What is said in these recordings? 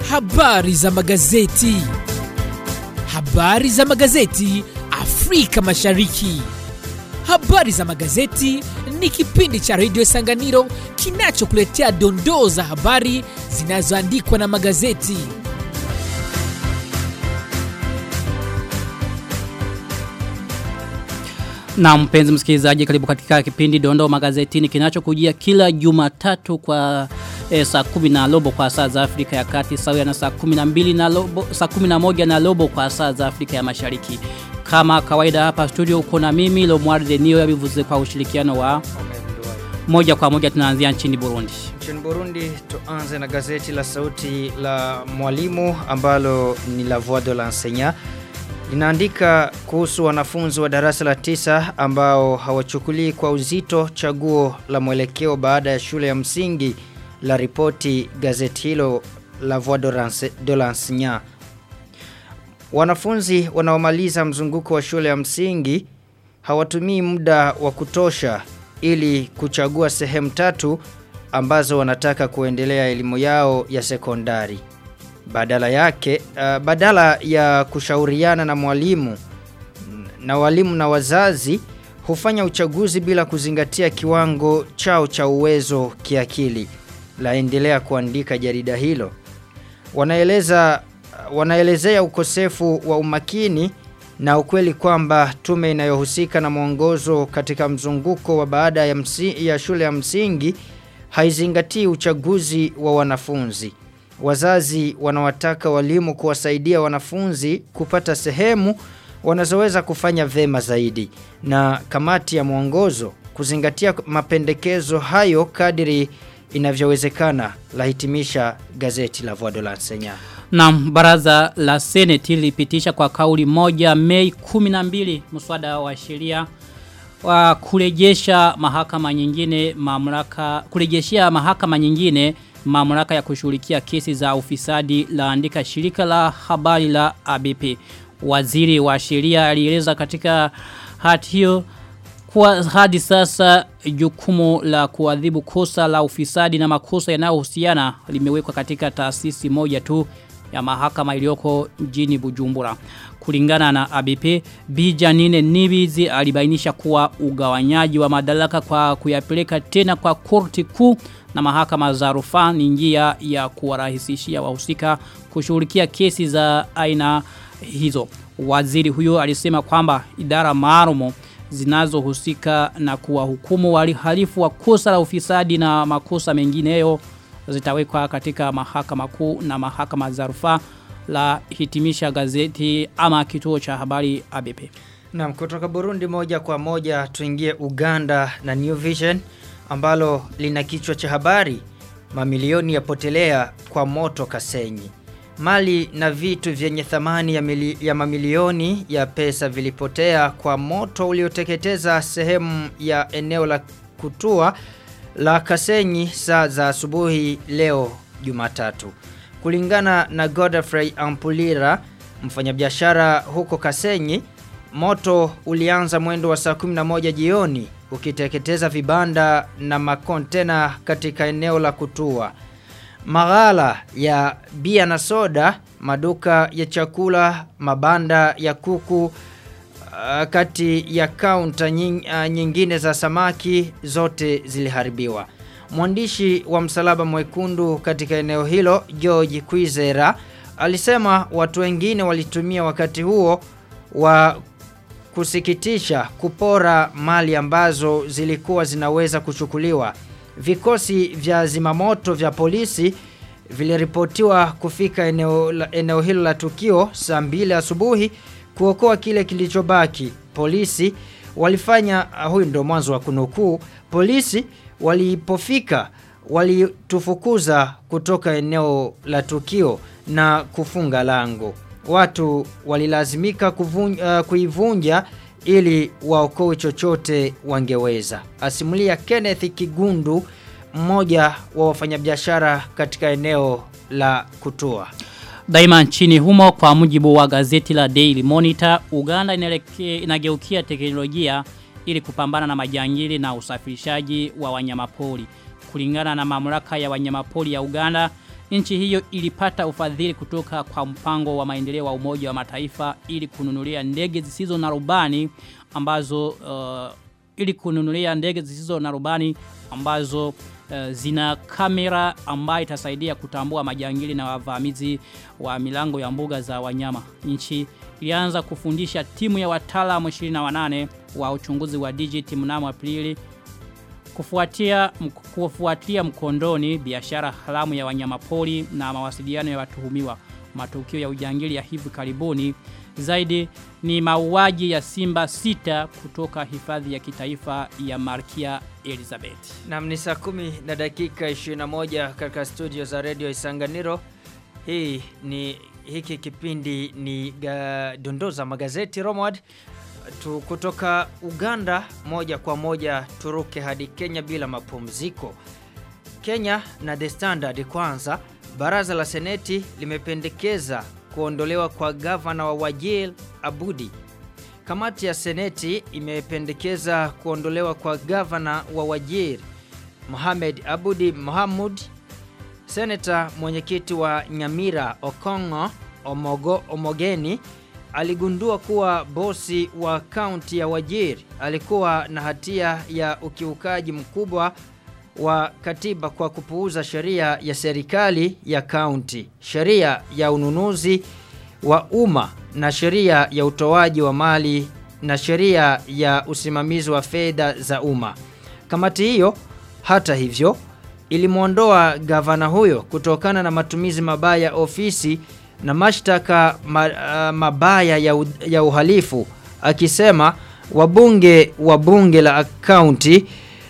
Habari za magazeti. Habari za magazeti Afrika Mashariki. Habari za magazeti ni kipindi cha Radio Sanganiro kinachokuletea dondoo za habari zinazoandikwa na magazeti. Na mpenzi msikilizaji, karibu katika kipindi dondoo magazetini kinachokujia kila Jumatatu kwa saa 10:15 kwa saa za Afrika ya Kati, sawa na saa 12:15 saa 11:15 kwa saa za Afrika ya Mashariki. Kama kawaida hapa studio uko na mimi Lomwarde Nio yabivuze kwa ushirikiano wa moja kwa moja. Tunaanzia nchini Burundi. Nchini Burundi tuanze na gazeti la Sauti la Mwalimu ambalo ni La Voix de l'Enseignant. Inaandika kuhusu wanafunzi wa darasa la 9 ambao hawachukuli kwa uzito chaguo la mwelekeo baada ya shule ya msingi. La ripoti gazeti hilo La Voix de l'Enseignant. Wanafunzi wanaomaliza mzunguko wa shule ya msingi hawatumii muda wa kutosha ili kuchagua sehemu 3 ambazo wanataka kuendelea elimu yao ya sekondari. Badala ya kushauriana na mwalimu na walimu na wazazi, hufanya uchaguzi bila kuzingatia kiwango chao cha uwezo kiakili. Laendelea kuandika jarida hilo. Wanaelezea ukosefu wa umakini na ukweli kwamba tume inayohusika na mwongozo katika mzunguko wa baada ya shule ya msingi haizingatii uchaguzi wa wanafunzi. Wazazi wanawataka walimu kuwasaidia wanafunzi kupata sehemu wanazoweza kufanya vema zaidi, na kamati ya mwongozo kuzingatia mapendekezo hayo kadiri inavyowezekana, lahitimisha gazeti La Voix de l'Enseignant. Na baraza la Seneti lilipitisha kwa kauli moja Mei 12 mswada wa sheria wa kurejeshia mahakama nyingine mamlaka ya kushughulikia kesi za ufisadi, laandika shirika la habari la ABP. Waziri wa sheria alieleza katika hati hiyo kwa hadi sasa jukumu la kuadhibu kosa la ufisadi na makosa yanayohusiana limewekwa katika taasisi moja tu ya mahakama iliyoko mjini Bujumbura. Kulingana na ABP, Bijanine Nibizi alibainisha kuwa ugawanyaji wa madaraka kwa kuyapeleka tena kwa korti kuu na mahakama za rufaa ni njia ya kuwarahisishia wahusika kushughulikia kesi za aina hizo. Waziri huyo alisema kwamba idara maalum zinazohusika na kuwahukumu walihalifu wa kosa la ufisadi na makosa mengineyo zitawekwa katika mahakama kuu na mahakama za rufaa, la hitimisha gazeti ama kituo cha habari ABP. Na kutoka Burundi moja kwa moja tuingie Uganda na New Vision ambalo lina kichwa cha habari mamilioni yapotelea kwa moto Kasenyi. Mali na vitu vyenye thamani ya mamilioni ya pesa vilipotea kwa moto ulioteketeza sehemu ya eneo la kutua la Kasenyi saa za asubuhi leo Jumatatu. Kulingana na Godfrey Ampulira, mfanyabiashara huko Kasenyi, moto ulianza mwendo wa saa 11 jioni ukiteketeza vibanda na makontena katika eneo la kutua. Maghala ya bia na soda, maduka ya chakula, mabanda ya kuku, kati ya kaunta nyingine za samaki zote ziliharibiwa. Mwandishi wa Msalaba Mwekundu katika eneo hilo, George Kwizera, alisema watu wengine walitumia wakati huo wa kusikitisha kupora mali ambazo zilikuwa zinaweza kuchukuliwa. Vikosi vya zimamoto vya polisi viliripotiwa kufika eneo hilo la tukio saa 2 asubuhi kuokoa kile kilichobaki. Polisi walifanya, huyu ndo mwanzo wa kunukuu, polisi walipofika walitufukuza kutoka eneo la tukio na kufunga lango. Watu walilazimika kuivunja ili waokoe chochote wangeweza. Asimulia Kenneth Kigundu, mmoja wa wafanyabiashara katika eneo la kutua. Daima nchini humo, kwa mujibu wa gazeti la Daily Monitor, Uganda inageukia teknolojia ili kupambana na majangili na usafirishaji wa wanyamapori. Kulingana na mamlaka ya wanyamapori ya Uganda, nchi hiyo ilipata ufadhili kutoka kwa mpango wa maendeleo wa Umoja wa Mataifa ili kununulia ndege zisizo na rubani ambazo zina kamera ambayo itasaidia kutambua majangili na wavamizi wa milango ya mbuga za wanyama. Nchi ilianza kufundisha timu ya wataalamu 28 wa uchunguzi wa dijiti mnamo Aprili kufuatia mkondoni biashara haramu ya wanyamapori na mawasiliano ya watuhumiwa. Matukio ya ujangili ya hivi karibuni zaidi ni mauaji ya simba 6 kutoka hifadhi ya kitaifa ya Malkia Elizabeth. Na ni saa 10 na dakika 21 katika studio za Radio Isanganiro. Hiki kipindi ni dondoo za magazeti Romward. Kutoka Uganda moja kwa moja turuke hadi Kenya bila mapumziko. Kenya na The Standard kwanza. Baraza la Seneti limependekeza kuondolewa kwa gavana wa Wajir Abudi. Kamati ya Seneti imependekeza kuondolewa kwa gavana wa Wajir Mohamed Abudi Mohamud. Seneta mwenyekiti wa Nyamira Okongo Omogeni aligundua kuwa bosi wa kaunti ya Wajir alikuwa na hatia ya ukiukaji mkubwa wa katiba kwa kupuuza sheria ya serikali ya kaunti, sheria ya ununuzi wa umma na sheria ya utoaji wa mali na sheria ya usimamizi wa fedha za umma. Kamati hiyo hata hivyo ilimuondoa gavana huyo kutokana na matumizi mabaya ya ofisi na mashtaka mabaya ya uhalifu, akisema wabunge wa bunge la kaunti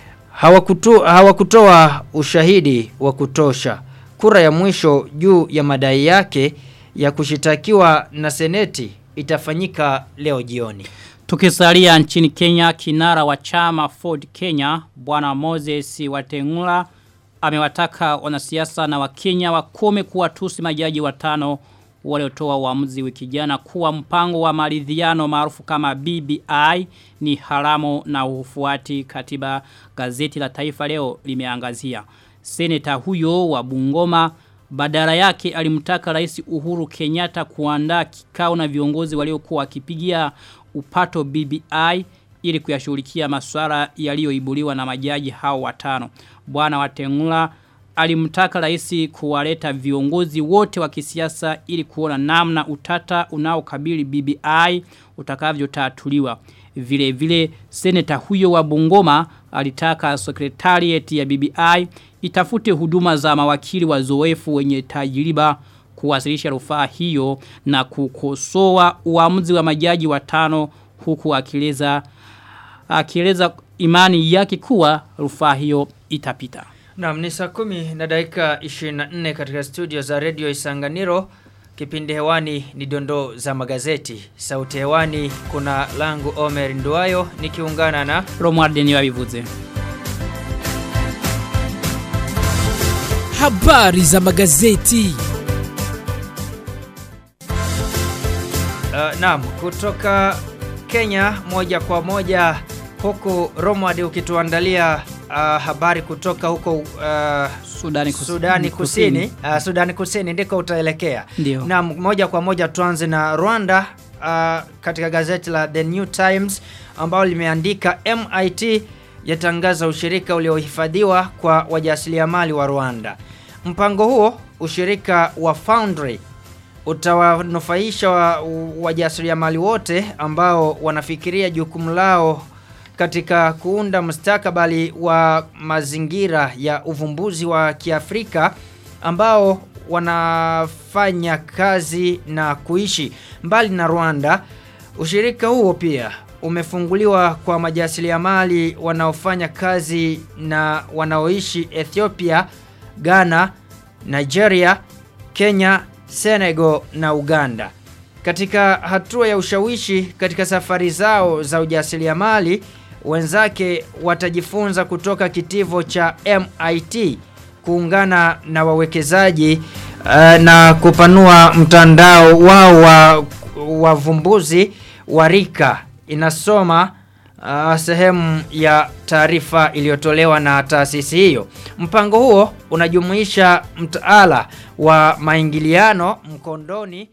hawakutoa ushahidi wa kutosha. Kura ya mwisho juu ya madai yake ya kushitakiwa na seneti itafanyika leo jioni. Tukisalia nchini Kenya, kinara wa chama Ford Kenya Bwana Moses Wetangula amewataka wanasiasa na Wakenya wakome kuwatusi majaji 5 waliotoa uamuzi wiki jana kuwa mpango wa maridhiano maarufu kama BBI ni haramu na ufuati katiba. Gazeti la Taifa Leo limeangazia. Seneta huyo wa Bungoma badala yake alimtaka Rais Uhuru Kenyatta kuandaa kikao na viongozi waliokuwa wakipigia upato BBI ili kuyashughulikia masuala yaliyoibuliwa na majaji hao 5. Bwana Wetangula alimtaka rais kuwaleta viongozi wote wa kisiasa ili kuona namna utata unaokabili BBI utakavyotatuliwa. Vile vile seneta huyo wa Bungoma alitaka secretariat ya BBI itafute huduma za mawakili wazoefu wenye tajriba kuwasilisha rufaa hiyo na kukosoa uamuzi wa majaji 5, huku akieleza imani yake kuwa rufaa hiyo itapita. Naam, ni saa 10 na dakika 24 katika studio za Radio Isanganiro. Kipindi hewani ni dondoo za magazeti. Sauti hewani kuna langu Omer Nduwayo nikiungana na Romuald Niwabivuze. Habari za magazeti. Naam, kutoka Kenya moja kwa moja huko Romuald ukituandalia habari kutoka huko Sudani Kusini. Sudani Kusini ndiko utaelekea. Na moja kwa moja tuanze na Rwanda katika gazeti la The New Times ambao limeandika MIT yatangaza ushirika uliohifadhiwa kwa wajasiriamali wa Rwanda. Mpango huo, ushirika wa Foundry, utawanufaisha wajasiriamali wote ambao wanafikiria jukumu lao katika kuunda mustakabali wa mazingira ya uvumbuzi wa Kiafrika ambao wanafanya kazi na kuishi mbali na Rwanda. Ushirika huo pia umefunguliwa kwa majasiriamali wanaofanya kazi na wanaoishi Ethiopia, Ghana, Nigeria, Kenya, Senegal na Uganda. Katika hatua ya ushawishi katika safari zao za ujasiriamali, wenzake watajifunza kutoka kitivo cha MIT, kuungana na wawekezaji na kupanua mtandao wao wa wavumbuzi wa rika. Inasoma sehemu ya taarifa iliyotolewa na taasisi hiyo. Mpango huo unajumuisha mtaala wa maingiliano mkondoni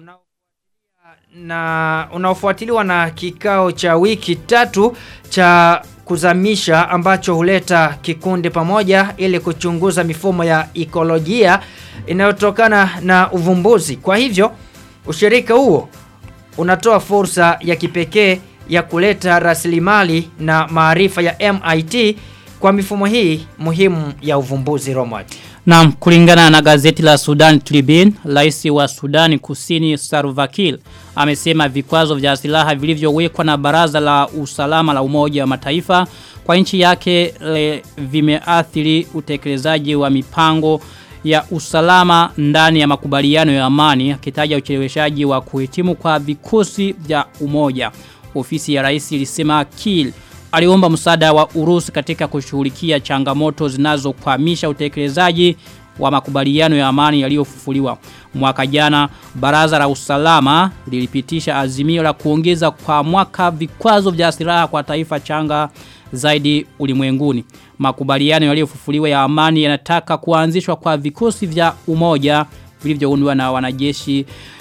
unaofuatiliwa na kikao cha wiki 3 cha kuzamisha ambacho huleta kikundi pamoja ili kuchunguza mifumo ya ekolojia inayotokana na uvumbuzi. Kwa hivyo, ushirika huo unatoa fursa ya kipekee ya kuleta rasilimali na maarifa ya MIT kwa mifumo hii muhimu ya uvumbuzi. Romad. Naam, kulingana na gazeti la Sudan Tribune, rais wa Sudan Kusini Salva Kiir amesema vikwazo vya silaha vilivyowekwa na Baraza la Usalama la Umoja wa Mataifa kwa nchi yake vimeathiri utekelezaji wa mipango ya usalama ndani ya makubaliano ya amani, akitaja ucheleweshaji wa kuhitimu kwa vikosi vya umoja. Ofisi ya rais ilisema Kiir aliomba msaada wa Urusi katika kushughulikia changamoto zinazokwamisha utekelezaji wa makubaliano ya amani yaliyofufuliwa. Mwaka jana Baraza la Usalama lilipitisha azimio la kuongeza kwa mwaka vikwazo vya silaha kwa taifa changa zaidi ulimwenguni. Makubaliano yaliyofufuliwa ya amani yanataka kuanzishwa kwa vikosi vya umoja vilivyoundwa na wanajeshi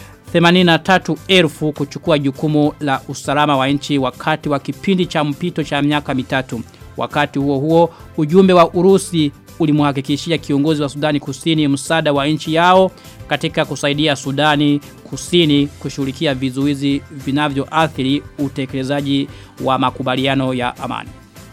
83,000 kuchukua jukumu la usalama wa nchi wakati wa kipindi cha mpito cha miaka 3. Wakati huo huo, ujumbe wa Urusi ulimhakikishia kiongozi wa Sudani Kusini msaada wa nchi yao katika kusaidia Sudani Kusini kushughulikia vizuizi vinavyoathiri utekelezaji wa makubaliano ya amani.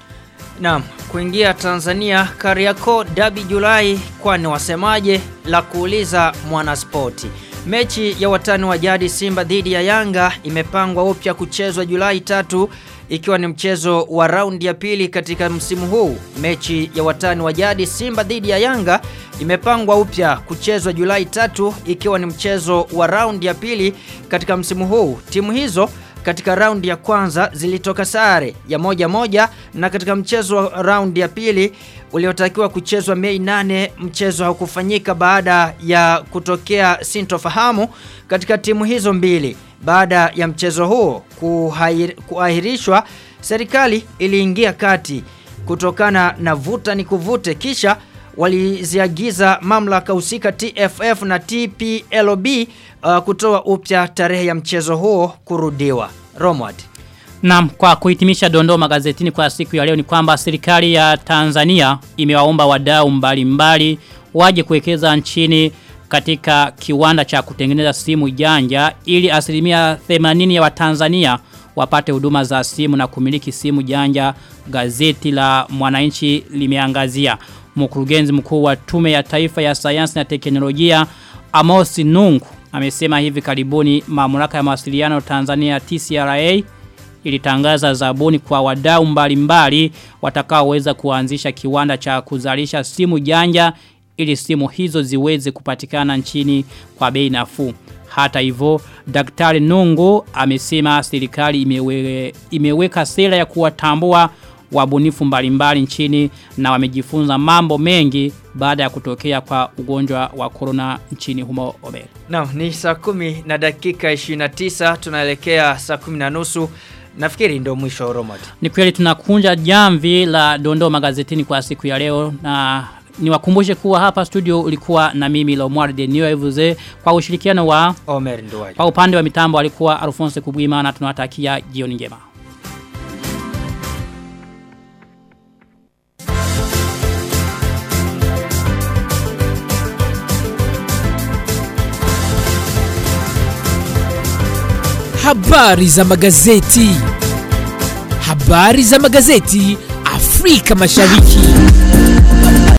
Naam, kuingia Tanzania Kariakoo Derby Julai, kwani wasemaje la kuuliza Mwanaspoti. Mechi ya watani wa jadi Simba dhidi ya Yanga imepangwa upya kuchezwa Julai 3 ikiwa ni mchezo wa raundi ya pili katika msimu huu. Mechi ya watani wa jadi Simba dhidi ya Yanga imepangwa upya kuchezwa Julai 3 ikiwa ni mchezo wa raundi ya pili katika msimu huu. Timu hizo katika raundi ya kwanza zilitoka sare ya 1-1 na katika mchezo wa raundi ya pili uliotakiwa kuchezwa Mei 8 mchezo haukufanyika baada ya kutokea sintofahamu katika timu hizo mbili. Baada ya mchezo huo kuahirishwa, serikali iliingia kati kutokana na vuta ni kuvute, kisha waliziagiza mamlaka husika TFF na TPLB kutoa upya tarehe ya mchezo huo kurudiwa. Romad. Naam, kwa kuhitimisha dondoo magazetini kwa siku ya leo ni kwamba serikali ya Tanzania imewaomba wadau mbalimbali waje kuwekeza nchini katika kiwanda cha kutengeneza simu janja ili 80% ya Watanzania wapate huduma za simu na kumiliki simu janja. Gazeti la Mwananchi limeangazia. Mkurugenzi mkuu wa Tume ya Taifa ya Sayansi na Teknolojia Amos Nungu amesema hivi karibuni mamlaka ya mawasiliano Tanzania TCRA ilitangaza zabuni kwa wadau mbalimbali watakaoweza kuanzisha kiwanda cha kuzalisha simu janja ili simu hizo ziweze kupatikana nchini kwa bei nafuu. Hata hivyo, Daktari Nungu amesema serikali imeweka sera ya kuwatambua wabunifu mbalimbali nchini na wamejifunza mambo mengi baada ya kutokea kwa ugonjwa wa corona nchini humo. Omer. Naam, ni saa 10:29 tunaelekea saa 10:30. Nafikiri ndio mwisho wa Romad. Ni kweli tunakunja jamvi la dondoo magazetini kwa siku ya leo, na niwakumbushe kuwa hapa studio ulikuwa na mimi Lomwar de Niyoevuze kwa ushirikiano wa Omer Nduwaje. Kwa upande wa mitambo alikuwa Alphonse Kubwima, na tunawatakia jioni njema. Habari za magazeti. Habari za magazeti Afrika Mashariki.